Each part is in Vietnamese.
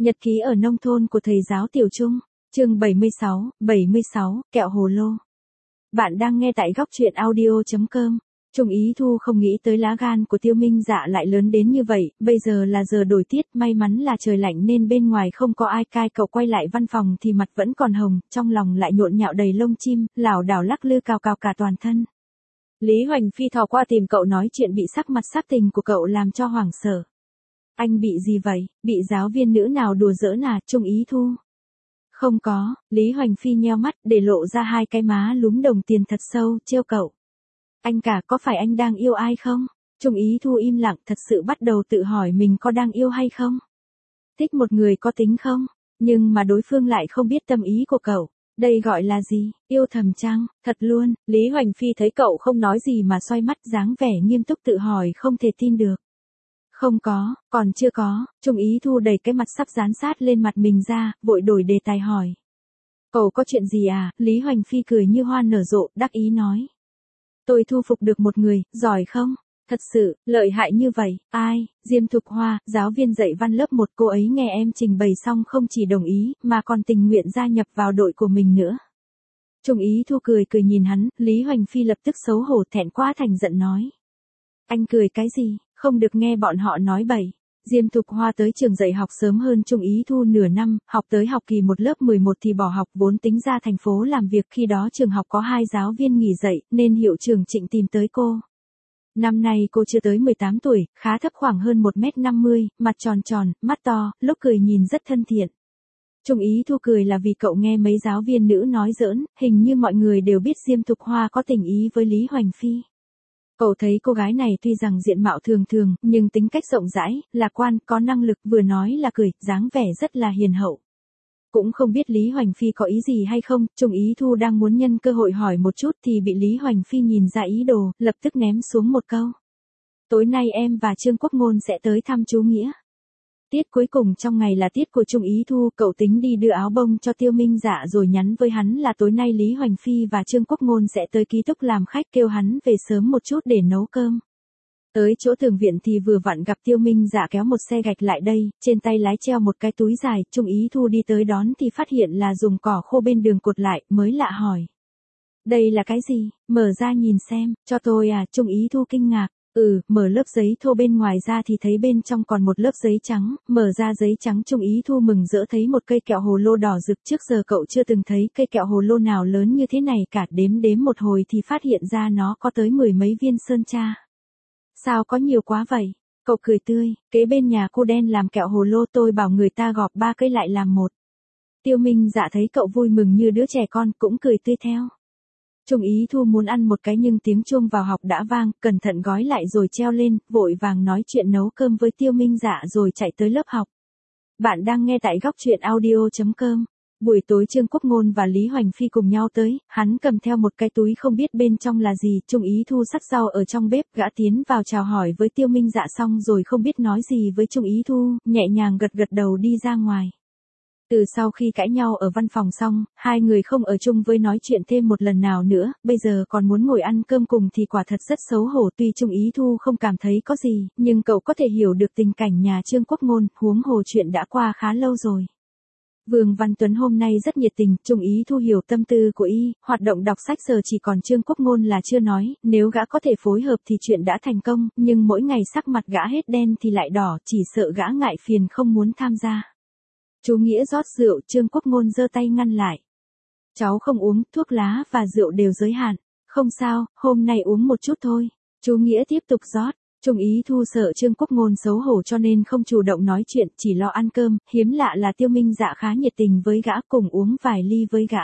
Nhật ký ở nông thôn của thầy giáo Tiểu Trung, chương 76, kẹo hồ lô. Bạn đang nghe tại góc truyện audio.com. Trung Ý Thu không nghĩ tới lá gan của Tiêu Minh Dạ lại lớn đến như vậy, bây giờ là giờ đổi tiết, may mắn là trời lạnh nên bên ngoài không có ai cai. Cậu quay lại văn phòng thì mặt vẫn còn hồng, trong lòng lại nhộn nhạo đầy lông chim, lảo đảo lắc lư cào cào cả toàn thân. Lý Hoành Phi thò qua tìm cậu nói chuyện bị sắc mặt sắc tình của cậu làm cho hoảng sợ. Anh bị gì vậy, bị giáo viên nữ nào đùa giỡn à, Trung Ý Thu? Không có, Lý Hoành Phi nheo mắt để lộ ra hai cái má lúm đồng tiền thật sâu, trêu cậu. Anh cả, có phải anh đang yêu ai không? Trung Ý Thu im lặng, thật sự bắt đầu tự hỏi mình có đang yêu hay không? Thích một người có tính không? Nhưng mà đối phương lại không biết tâm ý của cậu. Đây gọi là gì? Yêu thầm chăng? Thật luôn. Lý Hoành Phi thấy cậu không nói gì mà xoay mắt dáng vẻ nghiêm túc tự hỏi không thể tin được. Không có, còn chưa có. Trung Ý Thu đẩy cái mặt sắp dán sát lên mặt mình ra, vội đổi đề tài hỏi. Cậu có chuyện gì à? Lý Hoành Phi cười như hoa nở rộ, đắc ý nói. Tôi thu phục được một người, giỏi không? Thật sự, lợi hại như vậy. Ai? Diêm Thục Hoa, giáo viên dạy văn lớp 1, cô ấy nghe em trình bày xong không chỉ đồng ý, mà còn tình nguyện gia nhập vào đội của mình nữa. Trung Ý Thu cười nhìn hắn, Lý Hoành Phi lập tức xấu hổ thẹn quá thành giận nói. Anh cười cái gì? Không được nghe bọn họ nói bậy. Diêm Thục Hoa tới trường dạy học sớm hơn Trung Ý Thu nửa năm, học tới học kỳ 1 lớp 11 thì bỏ học, vốn tính ra thành phố làm việc. Khi đó trường học có 2 giáo viên nghỉ dạy, nên hiệu trưởng Trịnh tìm tới cô. Năm nay cô chưa tới 18 tuổi, khá thấp khoảng hơn 1m50, mặt tròn tròn, mắt to, lúc cười nhìn rất thân thiện. Trung Ý Thu cười là vì cậu nghe mấy giáo viên nữ nói giỡn, hình như mọi người đều biết Diêm Thục Hoa có tình ý với Lý Hoành Phi. Cậu thấy cô gái này tuy rằng diện mạo thường thường, nhưng tính cách rộng rãi, lạc quan, có năng lực, vừa nói là cười, dáng vẻ rất là hiền hậu. Cũng không biết Lý Hoành Phi có ý gì hay không, Trung Ý Thu đang muốn nhân cơ hội hỏi một chút thì bị Lý Hoành Phi nhìn ra ý đồ, lập tức ném xuống một câu. Tối nay em và Trương Quốc Ngôn sẽ tới thăm chú Nghĩa. Tiết cuối cùng trong ngày là tiết của Trung Ý Thu, cậu tính đi đưa áo bông cho Tiêu Minh Dạ rồi nhắn với hắn là tối nay Lý Hoành Phi và Trương Quốc Ngôn sẽ tới ký túc làm khách, kêu hắn về sớm một chút để nấu cơm. Tới chỗ tường viện thì vừa vặn gặp Tiêu Minh Dạ kéo một xe gạch lại đây, trên tay lái treo một cái túi dài, Trung Ý Thu đi tới đón thì phát hiện là dùng cỏ khô bên đường cột lại, mới lạ hỏi. Đây là cái gì, mở ra nhìn xem, cho tôi à, Trung Ý Thu kinh ngạc. Mở lớp giấy thô bên ngoài ra thì thấy bên trong còn một lớp giấy trắng, mở ra giấy trắng Trung Ý Thu mừng rỡ thấy một cây kẹo hồ lô đỏ rực, trước giờ cậu chưa từng thấy cây kẹo hồ lô nào lớn như thế này cả, đếm một hồi thì phát hiện ra nó có tới 10 mấy viên sơn tra. Sao có nhiều quá vậy? Cậu cười tươi, kế bên nhà cô đen làm kẹo hồ lô, tôi bảo người ta gọp 3 cây lại làm một. Tiêu Minh Dạ thấy cậu vui mừng như đứa trẻ con, cũng cười tươi theo. Trung Ý Thu muốn ăn một cái nhưng tiếng chuông vào học đã vang, cẩn thận gói lại rồi treo lên, vội vàng nói chuyện nấu cơm với Tiêu Minh Dạ rồi chạy tới lớp học. Bạn đang nghe tại góc truyện audio.com. Buổi tối Trương Quốc Ngôn và Lý Hoành Phi cùng nhau tới, hắn cầm theo một cái túi không biết bên trong là gì, Trung Ý Thu sắc rau ở trong bếp, gã tiến vào chào hỏi với Tiêu Minh Dạ xong rồi không biết nói gì với Trung Ý Thu, nhẹ nhàng gật đầu đi ra ngoài. Từ sau khi cãi nhau ở văn phòng xong, hai người không ở chung với nói chuyện thêm một lần nào nữa, bây giờ còn muốn ngồi ăn cơm cùng thì quả thật rất xấu hổ. Tuy Trung Ý Thu không cảm thấy có gì, nhưng cậu có thể hiểu được tình cảnh nhà Trương Quốc Ngôn, huống hồ chuyện đã qua khá lâu rồi. Vương Văn Tuấn hôm nay rất nhiệt tình, Trung Ý Thu hiểu tâm tư của y, hoạt động đọc sách giờ chỉ còn Trương Quốc Ngôn là chưa nói, nếu gã có thể phối hợp thì chuyện đã thành công, nhưng mỗi ngày sắc mặt gã hết đen thì lại đỏ, chỉ sợ gã ngại phiền không muốn tham gia. Chú Nghĩa rót rượu, Trương Quốc Ngôn giơ tay ngăn lại. Cháu không uống, thuốc lá và rượu đều giới hạn. Không sao, hôm nay uống một chút thôi. Chú Nghĩa tiếp tục rót. Trung Ý Thu sợ Trương Quốc Ngôn xấu hổ cho nên không chủ động nói chuyện, chỉ lo ăn cơm. Hiếm lạ là Tiêu Minh Dạ khá nhiệt tình với gã, cùng uống vài ly với gã.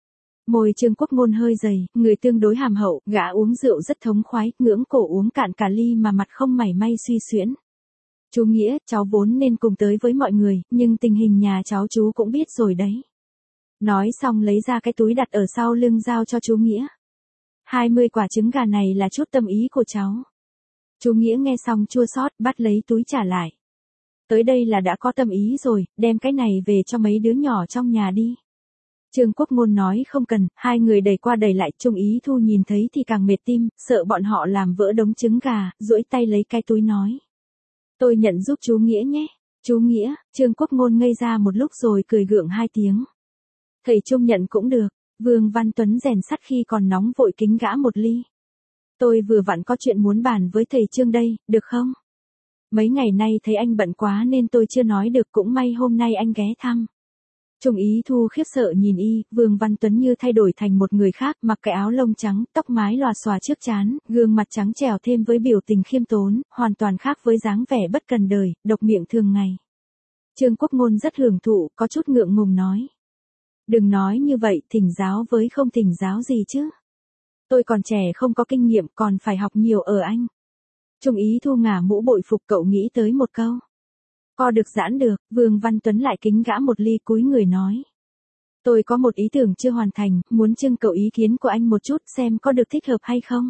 Môi Trương Quốc Ngôn hơi dày, người tương đối hàm hậu, gã uống rượu rất thống khoái, ngưỡng cổ uống cạn cả ly mà mặt không mảy may suy xuyễn. Chú Nghĩa, cháu vốn nên cùng tới với mọi người, nhưng tình hình nhà cháu chú cũng biết rồi đấy. Nói xong lấy ra cái túi đặt ở sau lưng giao cho chú Nghĩa. 20 quả trứng gà này là chút tâm ý của cháu. Chú Nghĩa nghe xong chua xót, bắt lấy túi trả lại. Tới đây là đã có tâm ý rồi, đem cái này về cho mấy đứa nhỏ trong nhà đi. Trương Quốc Ngôn nói không cần, hai người đẩy qua đẩy lại, Trung Ý Thu nhìn thấy thì càng mệt tim, sợ bọn họ làm vỡ đống trứng gà, duỗi tay lấy cái túi nói. Tôi nhận giúp chú Nghĩa nhé. Chú Nghĩa, Trương Quốc Ngôn ngây ra một lúc rồi cười gượng hai tiếng. Thầy Trung nhận cũng được, Vương Văn Tuấn rèn sắt khi còn nóng vội kính gã một ly. Tôi vừa vặn có chuyện muốn bàn với thầy Trương đây, được không? Mấy ngày nay thấy anh bận quá nên tôi chưa nói được, cũng may hôm nay anh ghé thăm. Trung Ý Thu khiếp sợ nhìn Vương Văn Tuấn như thay đổi thành một người khác, mặc cái áo lông trắng, tóc mái lòa xòa trước trán, gương mặt trắng trẻo thêm với biểu tình khiêm tốn, hoàn toàn khác với dáng vẻ bất cần đời, độc miệng thường ngày. Trương Quốc Ngôn rất hưởng thụ, có chút ngượng ngùng nói. Đừng nói như vậy, thỉnh giáo với không thỉnh giáo gì chứ. Tôi còn trẻ không có kinh nghiệm, còn phải học nhiều ở anh. Trung Ý Thu ngả mũ bội phục, cậu nghĩ tới một câu. Co được giãn được, Vương Văn Tuấn lại kính gã một ly, cúi người nói. Tôi có một ý tưởng chưa hoàn thành, muốn trưng cầu ý kiến của anh một chút xem có được thích hợp hay không.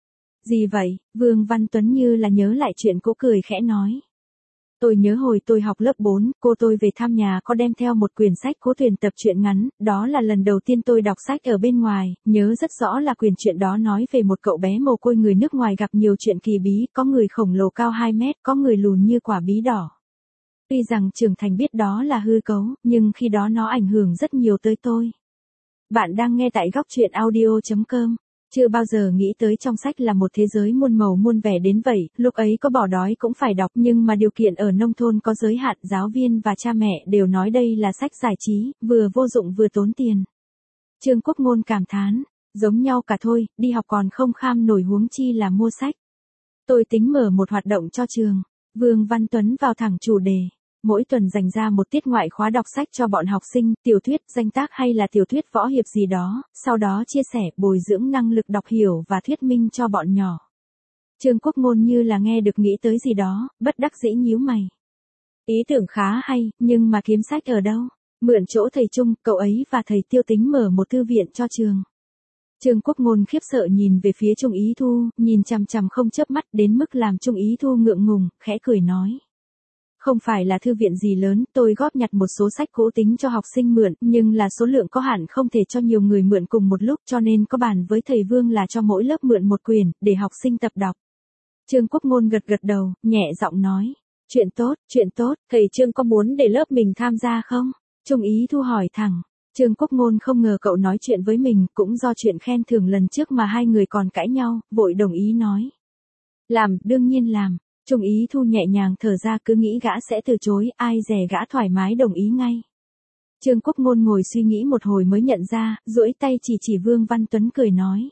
Gì vậy? Vương Văn Tuấn như là nhớ lại chuyện cũ, cười khẽ nói. Tôi nhớ hồi tôi học lớp 4, cô tôi về thăm nhà có đem theo một quyển sách Cố Thuyền tập truyện ngắn, đó là lần đầu tiên tôi đọc sách ở bên ngoài, nhớ rất rõ là quyển truyện đó nói về một cậu bé mồ côi người nước ngoài gặp nhiều chuyện kỳ bí, có người khổng lồ cao 2 mét, có người lùn như quả bí đỏ. Tuy rằng trưởng thành biết đó là hư cấu, nhưng khi đó nó ảnh hưởng rất nhiều tới tôi. Bạn đang nghe tại góc truyện audio.com. Chưa bao giờ nghĩ tới trong sách là một thế giới muôn màu muôn vẻ đến vậy, lúc ấy có bỏ đói cũng phải đọc, nhưng mà điều kiện ở nông thôn có giới hạn, giáo viên và cha mẹ đều nói đây là sách giải trí, vừa vô dụng vừa tốn tiền. Trương Quốc Ngôn cảm thán, giống nhau cả thôi, đi học còn không kham nổi huống chi là mua sách. Tôi tính mở một hoạt động cho trường. Vương Văn Tuấn vào thẳng chủ đề. Mỗi tuần dành ra một tiết ngoại khóa đọc sách cho bọn học sinh, tiểu thuyết, danh tác hay là tiểu thuyết võ hiệp gì đó, sau đó chia sẻ, bồi dưỡng năng lực đọc hiểu và thuyết minh cho bọn nhỏ. Trương Quốc Ngôn như là nghe được nghĩ tới gì đó, bất đắc dĩ nhíu mày. Ý tưởng khá hay, nhưng mà kiếm sách ở đâu? Mượn chỗ thầy Trung, cậu ấy và thầy Tiêu tính mở một thư viện cho trường. Trương Quốc Ngôn khiếp sợ nhìn về phía Trung Ý Thu, nhìn chằm chằm không chớp mắt đến mức làm Trung Ý Thu ngượng ngùng, khẽ cười nói. Không phải là thư viện gì lớn, tôi góp nhặt một số sách cũ tính cho học sinh mượn, nhưng là số lượng có hạn, không thể cho nhiều người mượn cùng một lúc, cho nên có bàn với thầy Vương là cho mỗi lớp mượn một quyển, để học sinh tập đọc. Trương Quốc Ngôn gật gật đầu, nhẹ giọng nói. Chuyện tốt, thầy Trương có muốn để lớp mình tham gia không? Trung Ý Thu hỏi thẳng. Trương Quốc Ngôn không ngờ cậu nói chuyện với mình, cũng do chuyện khen thưởng lần trước mà hai người còn cãi nhau, vội đồng ý nói. Làm, đương nhiên làm. Trung Ý Thu nhẹ nhàng thở ra, cứ nghĩ gã sẽ từ chối, ai dè gã thoải mái đồng ý ngay. Trương Quốc Ngôn ngồi suy nghĩ một hồi mới nhận ra, duỗi tay chỉ Vương Văn Tuấn cười nói.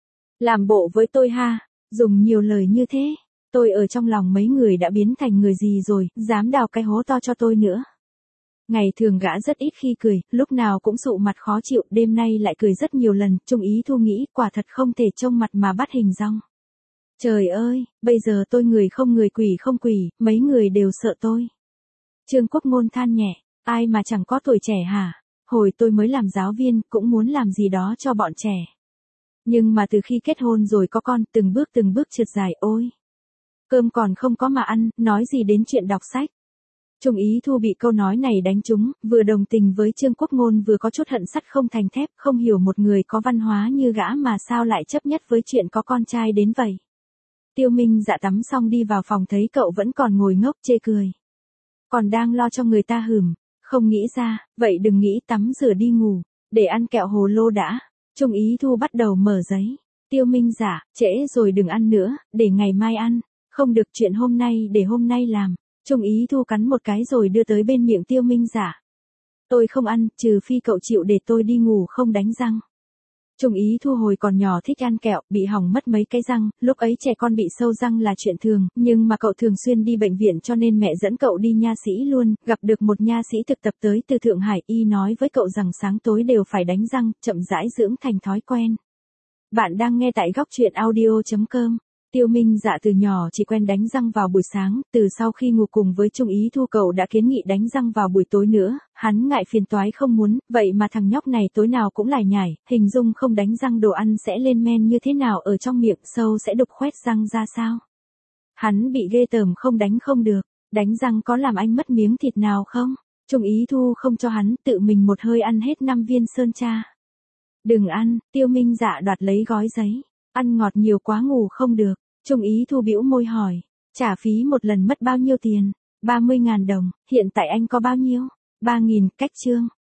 Làm bộ với tôi ha, dùng nhiều lời như thế, tôi ở trong lòng mấy người đã biến thành người gì rồi, dám đào cái hố to cho tôi nữa. Ngày thường gã rất ít khi cười, lúc nào cũng sụ mặt khó chịu, đêm nay lại cười rất nhiều lần, Trung Ý Thu nghĩ quả thật không thể trông mặt mà bắt hình dong. Trời ơi, bây giờ tôi người không người quỷ không quỷ, mấy người đều sợ tôi. Trương Quốc Ngôn than nhẹ, ai mà chẳng có tuổi trẻ hả? Hồi tôi mới làm giáo viên, cũng muốn làm gì đó cho bọn trẻ. Nhưng mà từ khi kết hôn rồi có con, từng bước trượt dài, ôi. Cơm còn không có mà ăn, nói gì đến chuyện đọc sách. Trung Ý Thu bị câu nói này đánh trúng, vừa đồng tình với Trương Quốc Ngôn vừa có chút hận sắt không thành thép, không hiểu một người có văn hóa như gã mà sao lại chấp nhất với chuyện có con trai đến vậy. Tiêu Minh Dạ tắm xong đi vào phòng thấy cậu vẫn còn ngồi ngốc chê cười. Còn đang lo cho người ta hửm, không nghĩ ra, vậy đừng nghĩ tắm rửa đi ngủ, để ăn kẹo hồ lô đã. Trung Ý Thu bắt đầu mở giấy. Tiêu Minh Dạ, trễ rồi đừng ăn nữa, để ngày mai ăn. Không được, chuyện hôm nay để hôm nay làm. Trung Ý Thu cắn một cái rồi đưa tới bên miệng Tiêu Minh Dạ. Tôi không ăn, trừ phi cậu chịu để tôi đi ngủ không đánh răng. Trung Ý Thu hồi còn nhỏ thích ăn kẹo, bị hỏng mất mấy cái răng, lúc ấy trẻ con bị sâu răng là chuyện thường, nhưng mà cậu thường xuyên đi bệnh viện cho nên mẹ dẫn cậu đi nha sĩ luôn, gặp được một nha sĩ thực tập tới từ Thượng Hải, y nói với cậu rằng sáng tối đều phải đánh răng, chậm rãi dưỡng thành thói quen. Bạn đang nghe tại góc truyện audio.com. Tiêu Minh Dạ từ nhỏ chỉ quen đánh răng vào buổi sáng, từ sau khi ngủ cùng với Trung Ý Thu cậu đã kiến nghị đánh răng vào buổi tối nữa, hắn ngại phiền toái không muốn, vậy mà thằng nhóc này tối nào cũng lải nhải, hình dung không đánh răng đồ ăn sẽ lên men như thế nào ở trong miệng, sâu sẽ đục khoét răng ra sao. Hắn bị ghê tởm không đánh không được, đánh răng có làm anh mất miếng thịt nào không? Trung Ý Thu không cho hắn, tự mình một hơi ăn hết 5 viên sơn tra. Đừng ăn, Tiêu Minh Dạ đoạt lấy gói giấy, ăn ngọt nhiều quá ngủ không được. Trung Ý Thu bĩu môi hỏi, trả phí một lần mất bao nhiêu tiền? 30.000 đồng, hiện tại anh có bao nhiêu? 3.000, cách chương.